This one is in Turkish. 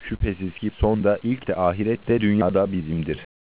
Şüphesiz ki son da ilk de ahiret de dünyada bizimdir.